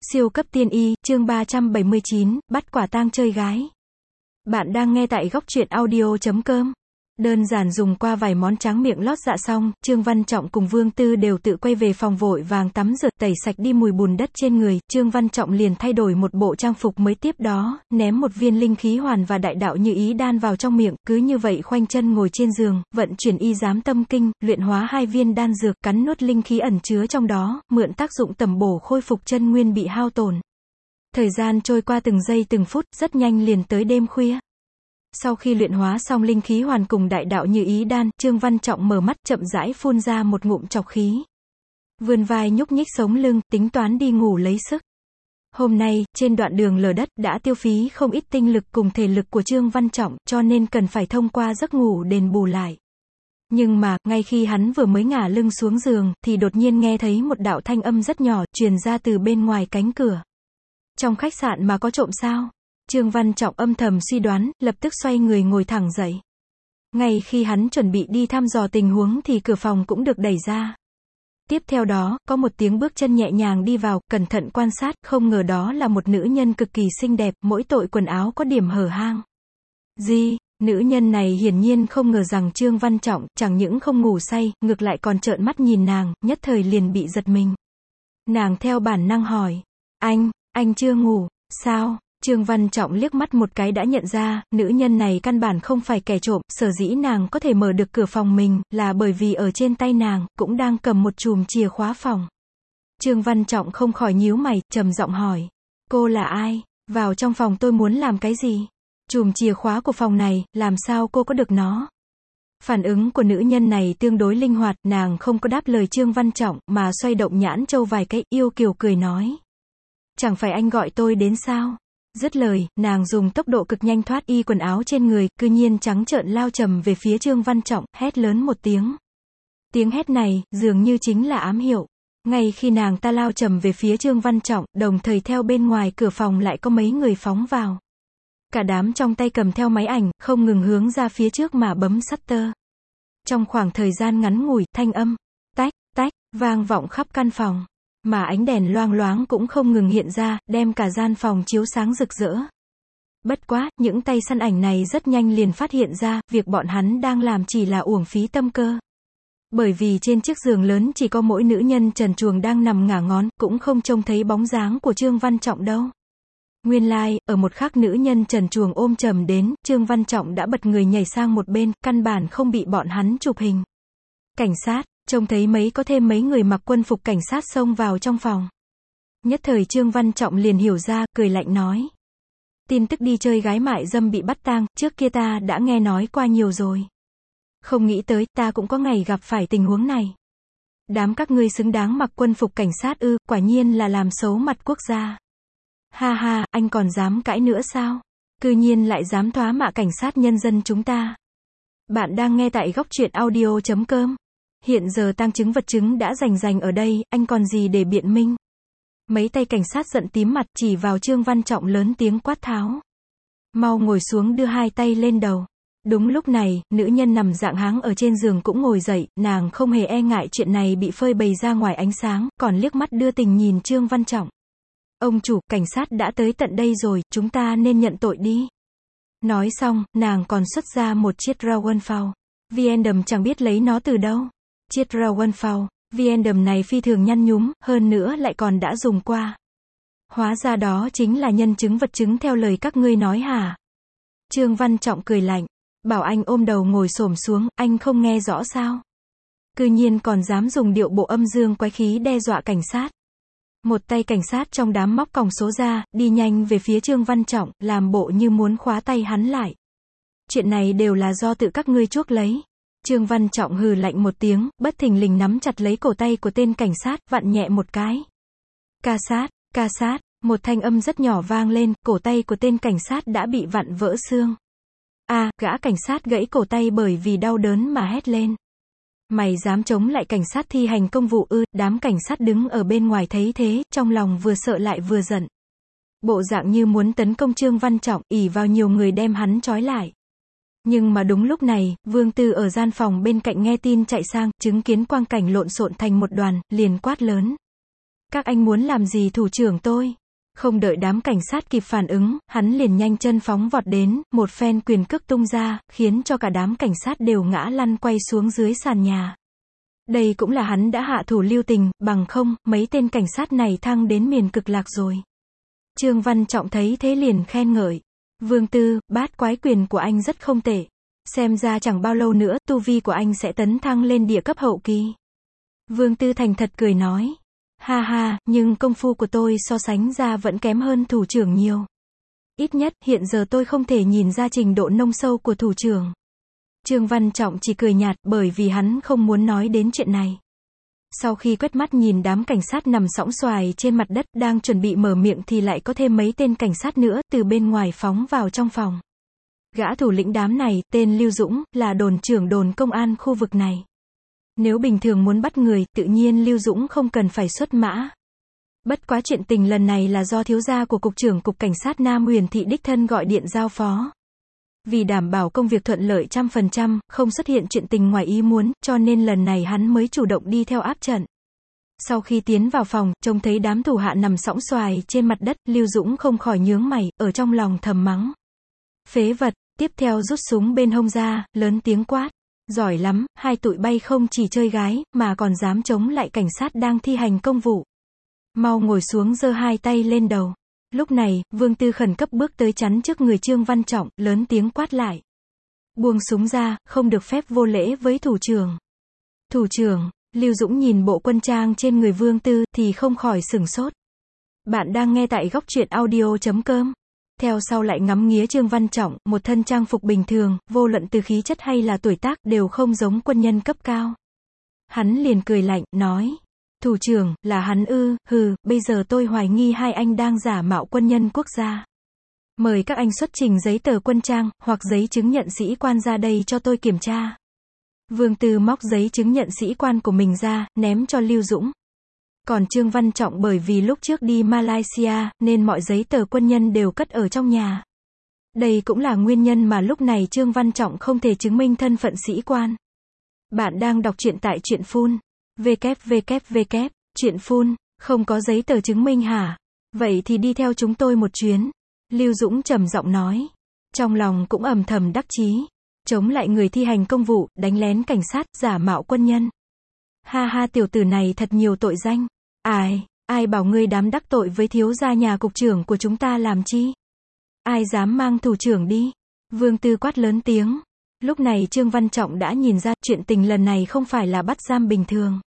Siêu cấp tiên y, chương 379, bắt quả tang chơi gái. Bạn đang nghe tại góc truyện audio.com. Đơn giản dùng qua vài món tráng miệng lót dạ xong, Trương Văn Trọng cùng Vương Tư đều tự quay về phòng vội vàng tắm rửa, tẩy sạch đi mùi bùn đất trên người. Trương Văn Trọng liền thay đổi một bộ trang phục mới, tiếp đó ném một viên linh khí hoàn và đại đạo như ý đan vào trong miệng, cứ như vậy khoanh chân ngồi trên giường, vận chuyển y giám tâm kinh, luyện hóa hai viên đan dược, cắn nuốt linh khí ẩn chứa trong đó, mượn tác dụng tẩm bổ khôi phục chân nguyên bị hao tổn. Thời gian trôi qua từng giây từng phút, rất nhanh liền tới đêm khuya. Sau khi luyện hóa xong linh khí hoàn cùng đại đạo như ý đan, Trương Văn Trọng mở mắt, chậm rãi phun ra một ngụm trọc khí. Vươn vai nhúc nhích sống lưng, tính toán đi ngủ lấy sức. Hôm nay, trên đoạn đường lở đất, đã tiêu phí không ít tinh lực cùng thể lực của Trương Văn Trọng, cho nên cần phải thông qua giấc ngủ đền bù lại. Nhưng mà, ngay khi hắn vừa mới ngả lưng xuống giường, thì đột nhiên nghe thấy một đạo thanh âm rất nhỏ, truyền ra từ bên ngoài cánh cửa. Trong khách sạn mà có trộm sao? Trương Văn Trọng âm thầm suy đoán, lập tức xoay người ngồi thẳng dậy. Ngay khi hắn chuẩn bị đi thăm dò tình huống thì cửa phòng cũng được đẩy ra. Tiếp theo đó, có một tiếng bước chân nhẹ nhàng đi vào, cẩn thận quan sát, không ngờ đó là một nữ nhân cực kỳ xinh đẹp, mỗi tội quần áo có điểm hở hang. Nữ nhân này hiển nhiên không ngờ rằng Trương Văn Trọng chẳng những không ngủ say, ngược lại còn trợn mắt nhìn nàng, nhất thời liền bị giật mình. Nàng theo bản năng hỏi, anh chưa ngủ, sao? Trương Văn Trọng liếc mắt một cái đã nhận ra, nữ nhân này căn bản không phải kẻ trộm, sở dĩ nàng có thể mở được cửa phòng mình, là bởi vì ở trên tay nàng, cũng đang cầm một chùm chìa khóa phòng. Trương Văn Trọng không khỏi nhíu mày, trầm giọng hỏi, cô là ai? Vào trong phòng tôi muốn làm cái gì? Chùm chìa khóa của phòng này, làm sao cô có được nó? Phản ứng của nữ nhân này tương đối linh hoạt, nàng không có đáp lời Trương Văn Trọng, mà xoay động nhãn châu vài cái, yêu kiều cười nói. Chẳng phải anh gọi tôi đến sao? Dứt lời, nàng dùng tốc độ cực nhanh thoát y quần áo trên người, cư nhiên trắng trợn lao chầm về phía Trương Văn Trọng, hét lớn một tiếng. Tiếng hét này, dường như chính là ám hiệu. Ngay khi nàng ta lao chầm về phía Trương Văn Trọng, đồng thời theo bên ngoài cửa phòng lại có mấy người phóng vào. Cả đám trong tay cầm theo máy ảnh, không ngừng hướng ra phía trước mà bấm shutter. Trong khoảng thời gian ngắn ngủi, thanh âm, tách, tách, vang vọng khắp căn phòng. Mà ánh đèn loang loáng cũng không ngừng hiện ra, đem cả gian phòng chiếu sáng rực rỡ. Bất quá, những tay săn ảnh này rất nhanh liền phát hiện ra, việc bọn hắn đang làm chỉ là uổng phí tâm cơ. Bởi vì trên chiếc giường lớn chỉ có mỗi nữ nhân trần truồng đang nằm ngả ngón, cũng không trông thấy bóng dáng của Trương Văn Trọng đâu. Nguyên lai, ở một khắc nữ nhân trần truồng ôm chầm đến, Trương Văn Trọng đã bật người nhảy sang một bên, căn bản không bị bọn hắn chụp hình. Cảnh sát. Trông thấy có thêm mấy người mặc quân phục cảnh sát xông vào trong phòng. Nhất thời Trương Văn Trọng liền hiểu ra, cười lạnh nói. Tin tức đi chơi gái mại dâm bị bắt tang, trước kia ta đã nghe nói qua nhiều rồi. Không nghĩ tới, ta cũng có ngày gặp phải tình huống này. Đám các ngươi xứng đáng mặc quân phục cảnh sát ư, quả nhiên là làm xấu mặt quốc gia. Ha ha, anh còn dám cãi nữa sao? Cư nhiên lại dám thoá mạ cảnh sát nhân dân chúng ta. Bạn đang nghe tại góc truyện audio.com. Hiện giờ tang chứng vật chứng đã rành ở đây, anh còn gì để biện minh? Mấy tay cảnh sát giận tím mặt, chỉ vào Trương Văn Trọng lớn tiếng quát tháo. Mau ngồi xuống, đưa hai tay lên đầu. Đúng lúc này, nữ nhân nằm dạng háng ở trên giường cũng ngồi dậy, nàng không hề e ngại chuyện này bị phơi bày ra ngoài ánh sáng, còn liếc mắt đưa tình nhìn Trương Văn Trọng. Ông chủ, cảnh sát đã tới tận đây rồi, chúng ta nên nhận tội đi. Nói xong, nàng còn xuất ra một chiếc Rauwenfau. Viendam chẳng biết lấy nó từ đâu. Chiếc Rauwenfau, Viendam này phi thường nhăn nhúm, hơn nữa lại còn đã dùng qua. Hóa ra đó chính là nhân chứng vật chứng theo lời các ngươi nói hả? Trương Văn Trọng cười lạnh, bảo anh ôm đầu ngồi xổm xuống, anh không nghe rõ sao? Cư nhiên còn dám dùng điệu bộ âm dương quái khí đe dọa cảnh sát. Một tay cảnh sát trong đám móc còng số ra, đi nhanh về phía Trương Văn Trọng, làm bộ như muốn khóa tay hắn lại. Chuyện này đều là do tự các ngươi chuốc lấy. Trương Văn Trọng hừ lạnh một tiếng, bất thình lình nắm chặt lấy cổ tay của tên cảnh sát, vặn nhẹ một cái. Ca sát, một thanh âm rất nhỏ vang lên, cổ tay của tên cảnh sát đã bị vặn vỡ xương. Gã cảnh sát gãy cổ tay bởi vì đau đớn mà hét lên. Mày dám chống lại cảnh sát thi hành công vụ ư? Đám cảnh sát đứng ở bên ngoài thấy thế, trong lòng vừa sợ lại vừa giận. Bộ dạng như muốn tấn công Trương Văn Trọng, ỷ vào nhiều người đem hắn trói lại. Nhưng mà đúng lúc này, Vương Tư ở gian phòng bên cạnh nghe tin chạy sang, chứng kiến quang cảnh lộn xộn thành một đoàn, liền quát lớn. Các anh muốn làm gì thủ trưởng tôi? Không đợi đám cảnh sát kịp phản ứng, hắn liền nhanh chân phóng vọt đến, một phen quyền cước tung ra, khiến cho cả đám cảnh sát đều ngã lăn quay xuống dưới sàn nhà. Đây cũng là hắn đã hạ thủ lưu tình, bằng không, mấy tên cảnh sát này thăng đến miền cực lạc rồi. Trương Văn Trọng thấy thế liền khen ngợi. Vương Tư, bát quái quyền của anh rất không tệ. Xem ra chẳng bao lâu nữa, tu vi của anh sẽ tấn thăng lên địa cấp hậu kỳ. Vương Tư thành thật cười nói. Ha ha, nhưng công phu của tôi so sánh ra vẫn kém hơn thủ trưởng nhiều. Ít nhất, hiện giờ tôi không thể nhìn ra trình độ nông sâu của thủ trưởng. Trương Văn Trọng chỉ cười nhạt, bởi vì hắn không muốn nói đến chuyện này. Sau khi quét mắt nhìn đám cảnh sát nằm sõng soài trên mặt đất, đang chuẩn bị mở miệng thì lại có thêm mấy tên cảnh sát nữa, từ bên ngoài phóng vào trong phòng. Gã thủ lĩnh đám này, tên Lưu Dũng, là đồn trưởng đồn công an khu vực này. Nếu bình thường muốn bắt người, tự nhiên Lưu Dũng không cần phải xuất mã. Bất quá chuyện tình lần này là do thiếu gia của cục trưởng cục cảnh sát Nam Huyền Thị đích thân gọi điện giao phó. Vì đảm bảo công việc thuận lợi 100%, không xuất hiện chuyện tình ngoài ý muốn, cho nên lần này hắn mới chủ động đi theo áp trận. Sau khi tiến vào phòng, trông thấy đám thủ hạ nằm sõng soài trên mặt đất, Lưu Dũng không khỏi nhướng mày, ở trong lòng thầm mắng. Phế vật, tiếp theo rút súng bên hông ra, lớn tiếng quát. Giỏi lắm, hai tụi bay không chỉ chơi gái, mà còn dám chống lại cảnh sát đang thi hành công vụ. Mau ngồi xuống giơ hai tay lên đầu. Lúc này, Vương Tư khẩn cấp bước tới chắn trước người Trương Văn Trọng, lớn tiếng quát lại. Buông súng ra, không được phép vô lễ với thủ trưởng. Thủ trưởng, Lưu Dũng nhìn bộ quân trang trên người Vương Tư, thì không khỏi sửng sốt. Bạn đang nghe tại góc truyện audio.com. Theo sau lại ngắm nghía Trương Văn Trọng, một thân trang phục bình thường, vô luận từ khí chất hay là tuổi tác, đều không giống quân nhân cấp cao. Hắn liền cười lạnh, nói. Thủ trưởng, là hắn ư, hừ, bây giờ tôi hoài nghi hai anh đang giả mạo quân nhân quốc gia. Mời các anh xuất trình giấy tờ quân trang, hoặc giấy chứng nhận sĩ quan ra đây cho tôi kiểm tra. Vương Tư móc giấy chứng nhận sĩ quan của mình ra, ném cho Lưu Dũng. Còn Trương Văn Trọng bởi vì lúc trước đi Malaysia, nên mọi giấy tờ quân nhân đều cất ở trong nhà. Đây cũng là nguyên nhân mà lúc này Trương Văn Trọng không thể chứng minh thân phận sĩ quan. Bạn đang đọc truyện tại truyện phun. www. Truyện phun, không có giấy tờ chứng minh hả? Vậy thì đi theo chúng tôi một chuyến. Lưu Dũng trầm giọng nói. Trong lòng cũng ầm thầm đắc chí. Chống lại người thi hành công vụ, đánh lén cảnh sát, giả mạo quân nhân. Ha ha, tiểu tử này thật nhiều tội danh. Ai bảo ngươi dám đắc tội với thiếu gia nhà cục trưởng của chúng ta làm chi? Ai dám mang thủ trưởng đi? Vương Tư quát lớn tiếng. Lúc này Trương Văn Trọng đã nhìn ra, chuyện tình lần này không phải là bắt giam bình thường.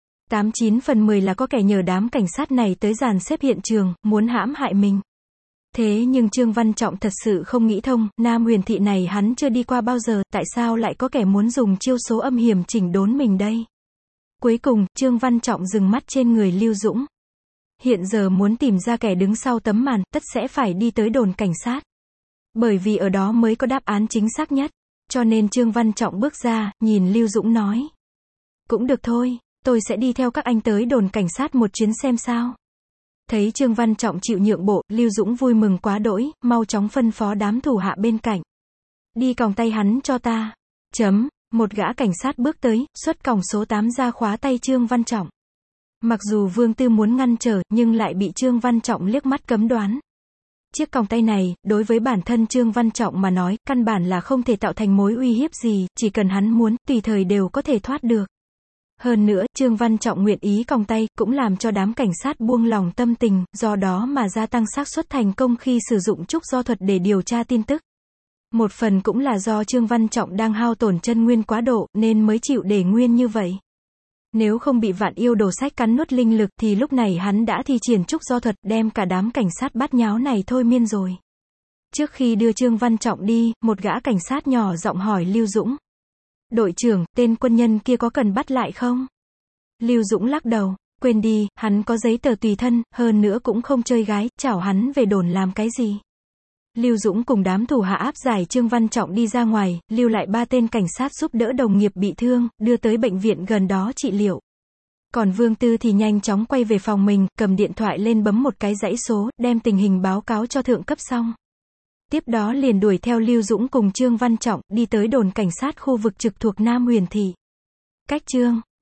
89 phần 10 là có kẻ nhờ đám cảnh sát này tới dàn xếp hiện trường, muốn hãm hại mình. Thế nhưng Trương Văn Trọng thật sự không nghĩ thông, Nam Huyền Thị này hắn chưa đi qua bao giờ, tại sao lại có kẻ muốn dùng chiêu số âm hiểm chỉnh đốn mình đây? Cuối cùng, Trương Văn Trọng dừng mắt trên người Lưu Dũng. Hiện giờ muốn tìm ra kẻ đứng sau tấm màn, tất sẽ phải đi tới đồn cảnh sát. Bởi vì ở đó mới có đáp án chính xác nhất. Cho nên Trương Văn Trọng bước ra, nhìn Lưu Dũng nói. Cũng được thôi, tôi sẽ đi theo các anh tới đồn cảnh sát một chuyến xem sao. Thấy Trương Văn Trọng chịu nhượng bộ, Lưu Dũng vui mừng quá đỗi, mau chóng phân phó đám thủ hạ bên cạnh. Đi còng tay hắn cho ta. Một gã cảnh sát bước tới, xuất còng số 8 ra khóa tay Trương Văn Trọng. Mặc dù Vương Tư muốn ngăn trở, nhưng lại bị Trương Văn Trọng liếc mắt cấm đoán. Chiếc còng tay này, đối với bản thân Trương Văn Trọng mà nói, căn bản là không thể tạo thành mối uy hiếp gì, chỉ cần hắn muốn, tùy thời đều có thể thoát được. Hơn nữa, Trương Văn Trọng nguyện ý còng tay, cũng làm cho đám cảnh sát buông lòng tâm tình, do đó mà gia tăng xác suất thành công khi sử dụng trúc do thuật để điều tra tin tức. Một phần cũng là do Trương Văn Trọng đang hao tổn chân nguyên quá độ, nên mới chịu để nguyên như vậy. Nếu không bị Vạn Yêu Đồ Sách cắn nuốt linh lực thì lúc này hắn đã thi triển trúc do thuật đem cả đám cảnh sát bát nháo này thôi miên rồi. Trước khi đưa Trương Văn Trọng đi, một gã cảnh sát nhỏ giọng hỏi Lưu Dũng. Đội trưởng, tên quân nhân kia có cần bắt lại không? Lưu Dũng lắc đầu, quên đi, hắn có giấy tờ tùy thân, hơn nữa cũng không chơi gái, chảo hắn về đồn làm cái gì? Lưu Dũng cùng đám thủ hạ áp giải Trương Văn Trọng đi ra ngoài, lưu lại 3 tên cảnh sát giúp đỡ đồng nghiệp bị thương, đưa tới bệnh viện gần đó trị liệu. Còn Vương Tư thì nhanh chóng quay về phòng mình, cầm điện thoại lên bấm một cái dãy số, đem tình hình báo cáo cho thượng cấp xong. Tiếp đó liền đuổi theo Lưu Dũng cùng Trương Văn Trọng, đi tới đồn cảnh sát khu vực trực thuộc Nam Huyền Thị. Cách Trương